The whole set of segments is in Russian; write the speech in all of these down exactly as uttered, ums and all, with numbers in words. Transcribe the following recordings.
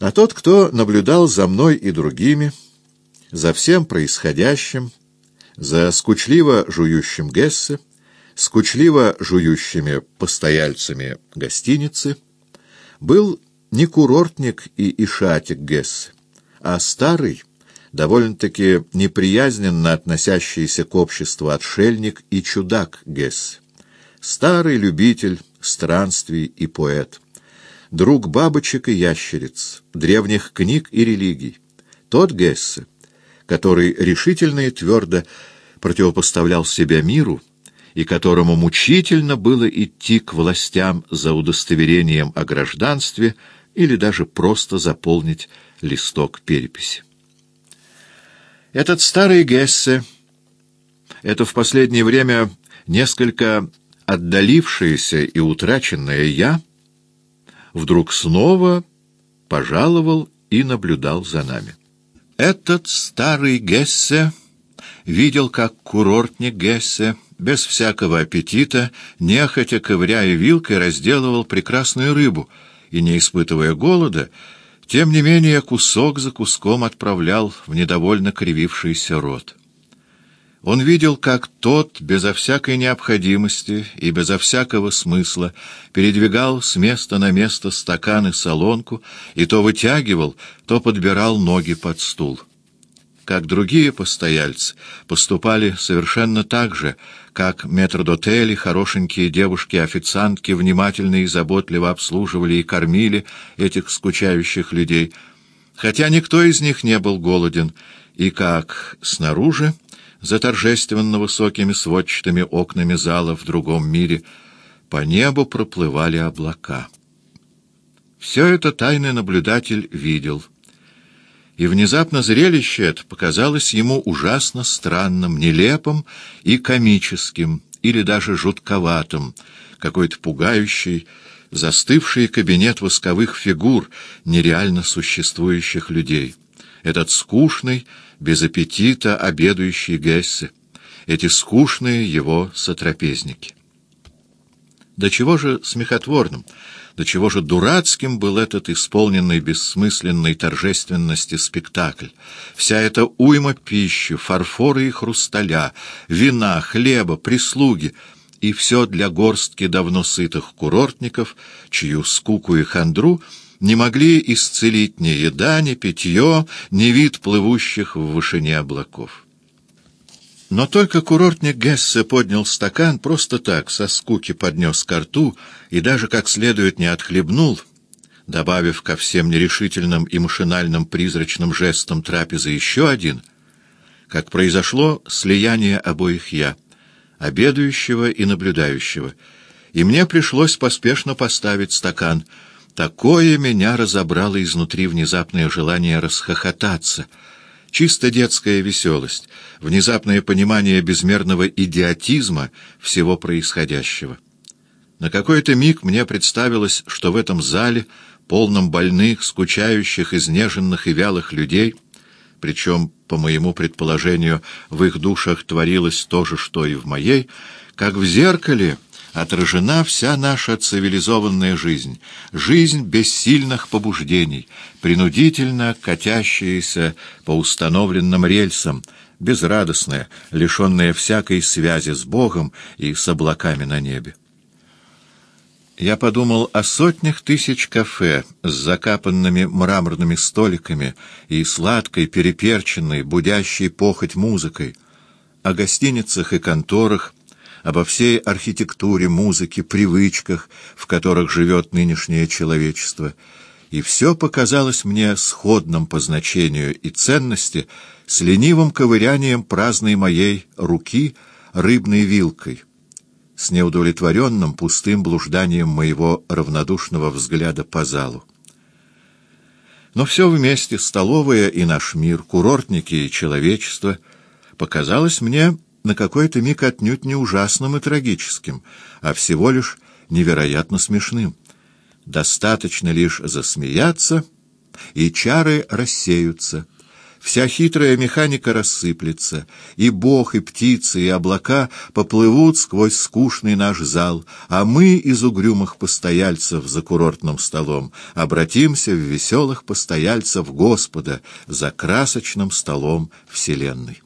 А тот, кто наблюдал за мной и другими, за всем происходящим, за скучливо жующим Гессе, скучливо жующими постояльцами гостиницы, был не курортник и ишатик Гессе, а старый, довольно-таки неприязненно относящийся к обществу отшельник и чудак Гессе, старый любитель странствий и поэт, друг бабочек и ящериц, древних книг и религий, тот Гессе, который решительно и твердо противопоставлял себя миру и которому мучительно было идти к властям за удостоверением о гражданстве или даже просто заполнить листок переписи. Этот старый Гессе, это в последнее время несколько отдалившееся и утраченное «я», вдруг снова пожаловал и наблюдал за нами. Этот старый Гессе видел, как курортник Гессе, без всякого аппетита, нехотя ковыряя вилкой, разделывал прекрасную рыбу и, не испытывая голода, тем не менее кусок за куском отправлял в недовольно кривившийся рот. Он видел, как тот, безо всякой необходимости и безо всякого смысла, передвигал с места на место стакан и солонку, и то вытягивал, то подбирал ноги под стул. Как другие постояльцы поступали совершенно так же, как метрдотели, хорошенькие девушки-официантки внимательно и заботливо обслуживали и кормили этих скучающих людей, хотя никто из них не был голоден, и как снаружи, за торжественно высокими сводчатыми окнами зала в другом мире, по небу проплывали облака. Все это тайный наблюдатель видел. И внезапно зрелище это показалось ему ужасно странным, нелепым и комическим, или даже жутковатым, какой-то пугающий, застывший кабинет восковых фигур нереально существующих людей. Этот скучный, без аппетита обедающий Гессе, эти скучные его сотрапезники. До чего же смехотворным, до чего же дурацким был этот исполненный бессмысленной торжественности спектакль. Вся эта уйма пищи, фарфора и хрусталя, вина, хлеба, прислуги, и все для горстки давно сытых курортников, чью скуку и хандру не могли исцелить ни еда, ни питье, ни вид плывущих в вышине облаков. Но только курортник Гессе поднял стакан, просто так, со скуки поднес ко рту и даже как следует не отхлебнул, добавив ко всем нерешительным и машинальным призрачным жестам трапезы еще один, как произошло слияние обоих «я», обедающего и наблюдающего, и мне пришлось поспешно поставить стакан. Такое меня разобрало изнутри внезапное желание расхохотаться, чисто детская веселость, внезапное понимание безмерного идиотизма всего происходящего. На какой-то миг мне представилось, что в этом зале, полном больных, скучающих, изнеженных и вялых людей, причем, по моему предположению, в их душах творилось то же, что и в моей, как в зеркале отражена вся наша цивилизованная жизнь, жизнь без сильных побуждений, принудительно катящаяся по установленным рельсам, безрадостная, лишенная всякой связи с Богом и с облаками на небе. Я подумал о сотнях тысяч кафе с закапанными мраморными столиками и сладкой, переперченной, будящей похоть музыкой, о гостиницах и конторах, обо всей архитектуре, музыке, привычках, в которых живет нынешнее человечество, и все показалось мне сходным по значению и ценности с ленивым ковырянием праздной моей руки рыбной вилкой, с неудовлетворенным пустым блужданием моего равнодушного взгляда по залу. Но все вместе, столовая и наш мир, курортники и человечество, показалось мне на какой-то миг отнюдь не ужасным и трагическим, а всего лишь невероятно смешным. Достаточно лишь засмеяться, и чары рассеются. Вся хитрая механика рассыплется, и Бог, и птицы, и облака поплывут сквозь скучный наш зал, а мы из угрюмых постояльцев за курортным столом обратимся в веселых постояльцев Господа за красочным столом вселенной.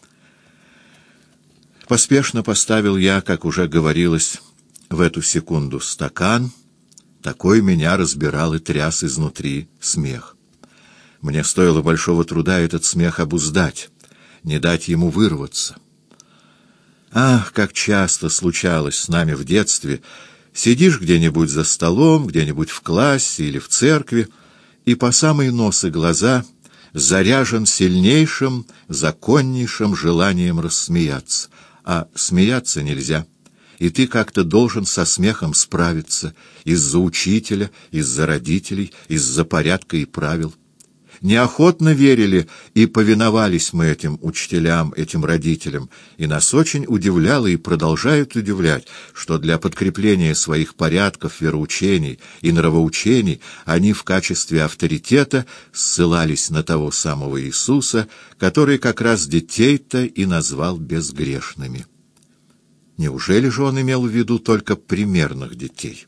Поспешно поставил я, как уже говорилось, в эту секунду стакан. Такой меня разбирал и тряс изнутри смех. Мне стоило большого труда этот смех обуздать, не дать ему вырваться. Ах, как часто случалось с нами в детстве! Сидишь где-нибудь за столом, где-нибудь в классе или в церкви, и по самые нос и глаза заряжен сильнейшим, законнейшим желанием рассмеяться. А смеяться нельзя, и ты как-то должен со смехом справиться из-за учителя, из-за родителей, из-за порядка и правил. Неохотно верили и повиновались мы этим учителям, этим родителям, и нас очень удивляло и продолжают удивлять, что для подкрепления своих порядков, вероучений и нравоучений они в качестве авторитета ссылались на того самого Иисуса, который как раз детей-то и назвал безгрешными. Неужели же он имел в виду только примерных детей?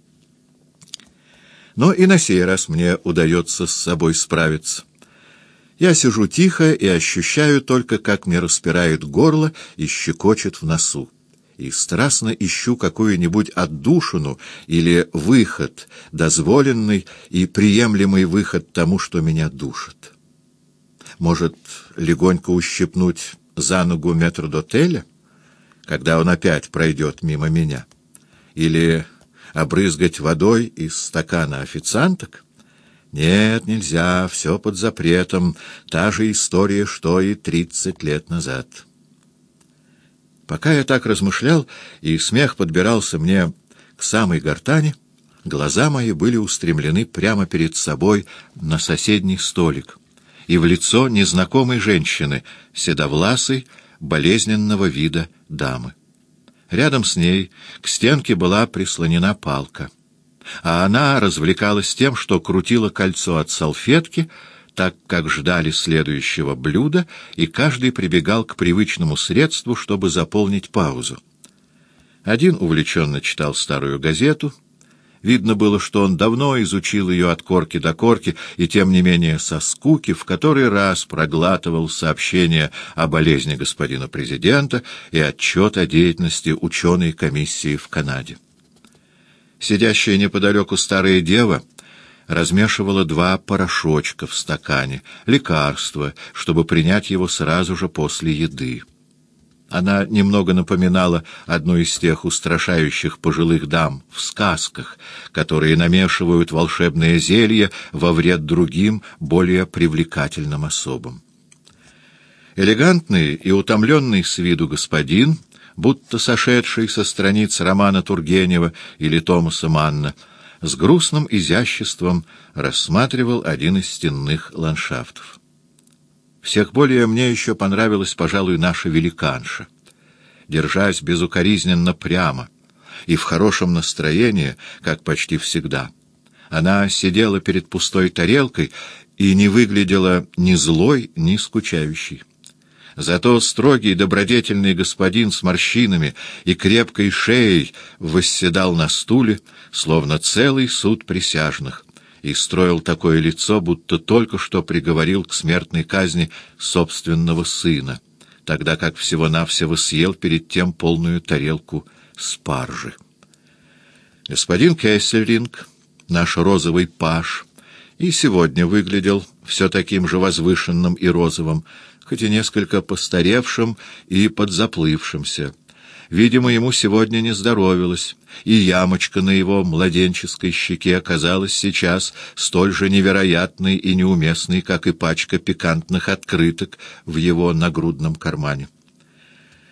Но и на сей раз мне удается с собой справиться. Я сижу тихо и ощущаю только, как мне распирает горло и щекочет в носу. И страстно ищу какую-нибудь отдушину или выход, дозволенный и приемлемый выход тому, что меня душит. Может, легонько ущипнуть за ногу метрдотеля, когда он опять пройдет мимо меня? Или обрызгать водой из стакана официанток? Нет, нельзя, все под запретом, та же история, что и тридцать лет назад. Пока я так размышлял, и смех подбирался мне к самой гортани, глаза мои были устремлены прямо перед собой на соседний столик и в лицо незнакомой женщины, седовласой, болезненного вида дамы. Рядом с ней к стенке была прислонена палка, а она развлекалась тем, что крутила кольцо от салфетки, так как ждали следующего блюда, и каждый прибегал к привычному средству, чтобы заполнить паузу. Один увлеченно читал старую газету. Видно было, что он давно изучил ее от корки до корки, и тем не менее со скуки в который раз проглатывал сообщения о болезни господина президента и отчет о деятельности ученой комиссии в Канаде. Сидящая неподалеку старая дева размешивала два порошочка в стакане, лекарство, чтобы принять его сразу же после еды. Она немного напоминала одну из тех устрашающих пожилых дам в сказках, которые намешивают волшебное зелье во вред другим, более привлекательным особам. Элегантный и утомленный с виду господин, будто сошедший со страниц романа Тургенева или Томаса Манна, с грустным изяществом рассматривал один из стенных ландшафтов. Всех более мне еще понравилась, пожалуй, наша великанша. Держась безукоризненно прямо и в хорошем настроении, как почти всегда, она сидела перед пустой тарелкой и не выглядела ни злой, ни скучающей. Зато строгий добродетельный господин с морщинами и крепкой шеей восседал на стуле, словно целый суд присяжных, и строил такое лицо, будто только что приговорил к смертной казни собственного сына, тогда как всего-навсего съел перед тем полную тарелку спаржи. Господин Кессельринг, наш розовый паж, и сегодня выглядел все таким же возвышенным и розовым, хоть и несколько постаревшим и подзаплывшимся. Видимо, ему сегодня не здоровилось, и ямочка на его младенческой щеке оказалась сейчас столь же невероятной и неуместной, как и пачка пикантных открыток в его нагрудном кармане.